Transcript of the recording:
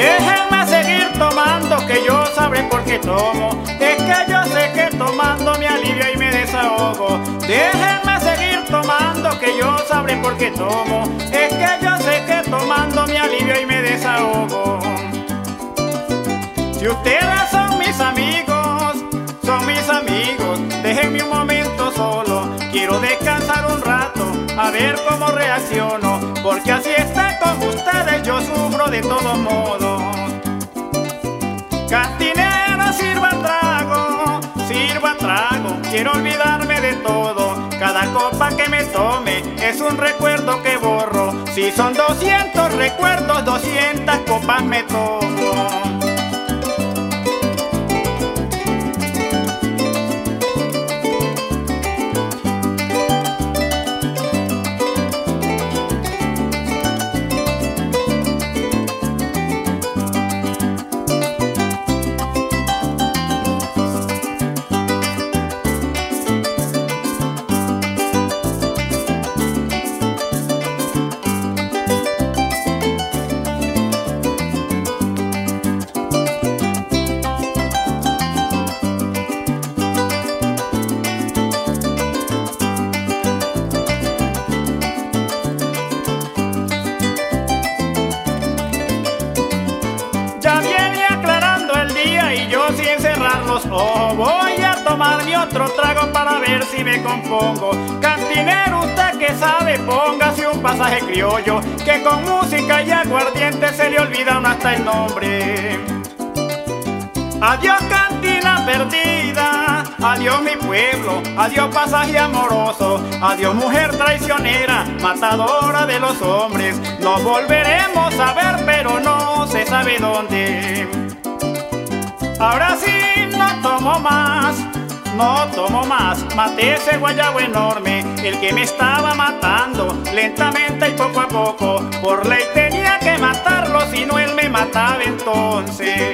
Déjenme seguir tomando, que yo sabré por qué tomo. Es que yo sé que tomando me alivio y me desahogo. Déjenme seguir tomando, que yo sabré por qué tomo. Es que yo sé que tomando me alivio y me desahogo. Si ustedes son mis amigos, déjenme un momento solo. Quiero descansar un rato, a ver cómo reacciono, porque así está con ustedes, yo sufro de todos modos. Cantinero, sirva trago, quiero olvidarme de todo. Cada copa que me tome es un recuerdo que borro. Si son 200 recuerdos, 200 copas me tomo. Ya viene aclarando el día y yo sin cerrar los ojos voy a tomarme otro trago para ver si me compongo. Cantinero, usted que sabe, póngase un pasaje criollo, que con música y aguardiente se le olvida uno hasta el nombre. Adiós cantina perdida, adiós mi pueblo, adiós pasaje amoroso, adiós mujer traicionera, matadora de los hombres. Nos volveremos a ver, pero no se sabe dónde. Ahora sí no tomo más, maté ese guayabo enorme, el que me estaba matando lentamente y poco a poco. Por ley tenía que matarlo, si no él me mataba entonces.